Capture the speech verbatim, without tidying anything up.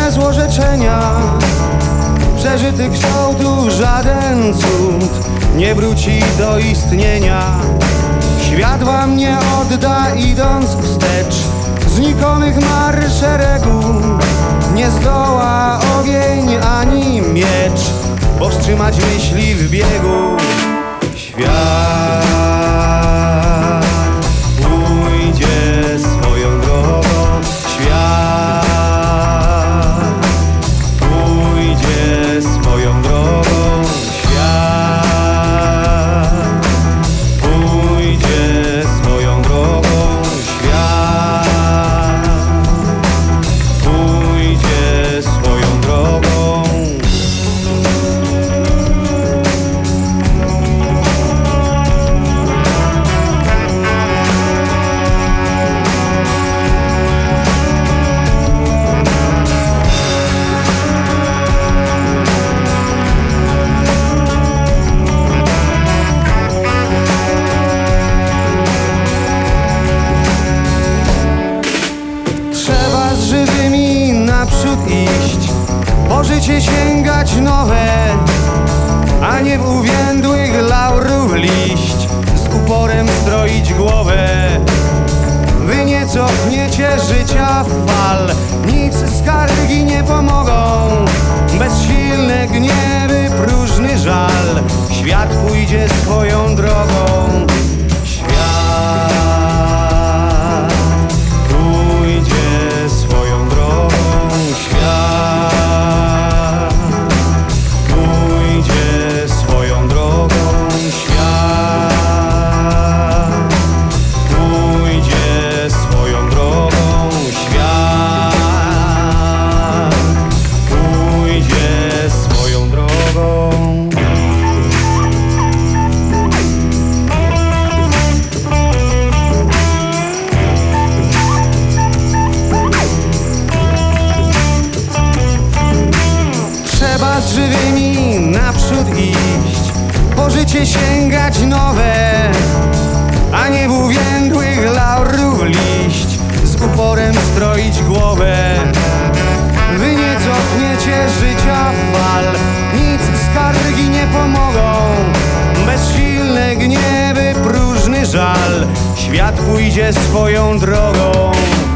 Zamiast złorzeczenia przeżytych kształtów żaden cud nie wróci do istnienia. Świat wam nie odda, idąc wstecz znikomych mar szeregu. Nie zdoła ogień ani miecz powstrzymać myśli w biegu. Świat pójdzie swoją drogą. Świat pójdzie swoją drogą. Świat pójdzie swoją drogą. Świat pójdzie swoją drogą. Trzeba z żywymi naprzód iść, po życie sięgać nowe, a nie w uwiędłych laurów liść z uporem stroić głowę. Wy nie cofniecie życia w fal, nic skargi nie pomogą. Bezsilne gniewy, próżny żal, świat pójdzie swoją drogą. Świat pójdzie swoją drogą. Świat pójdzie swoją drogą. Świat pójdzie swoją drogą. Świat pójdzie swoją drogą. Trzeba z żywymi naprzód iść, po życie sięgać nowe, a nie w uwiędłych laurów liść z uporem stroić głowę. Wy nie cofniecie życia w fal, nic skargi nie pomogą. Bezsilne gniewy, próżny żal, świat pójdzie swoją drogą.